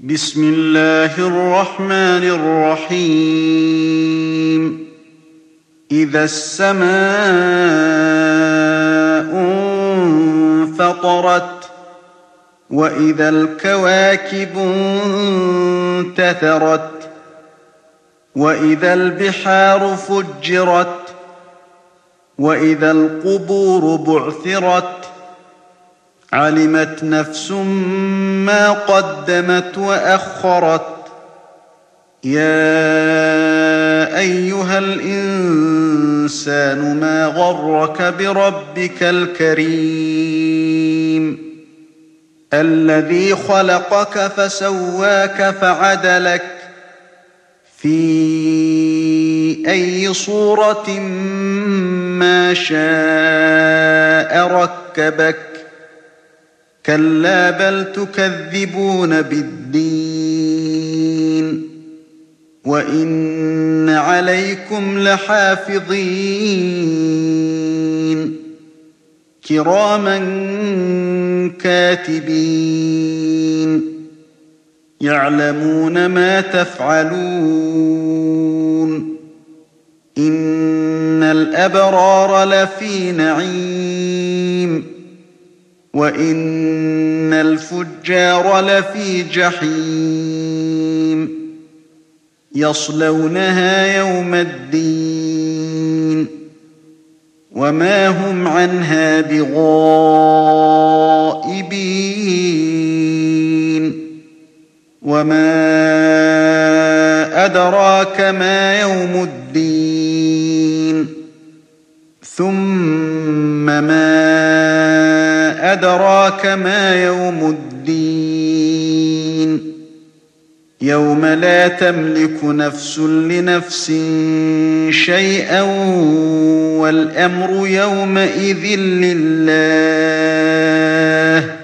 بسم الله الرحمن الرحيم إذا السماء انفطرت وإذا الكواكب انتثرت وإذا البحار فجرت وإذا القبور بعثرت علمت نفس ما قدمت وأخرت يا أيها الإنسان ما غرك بربك الكريم الذي خلقك فسواك فعدلك في أي صورة ما شاء ركبك كلا بل تكذبون بالدين وإن عليكم لحافظين كراما كاتبين يعلمون ما تفعلون إن الأبرار لفي نعيم وإن الفجار لفي جحيم يصلونها يوم الدين وما هم عنها بغائبين وما أدراك ما يوم الدين ثم ما أدراك ما يوم الدين يوم لا تملك نفس لنفس شيئا والأمر يومئذ لله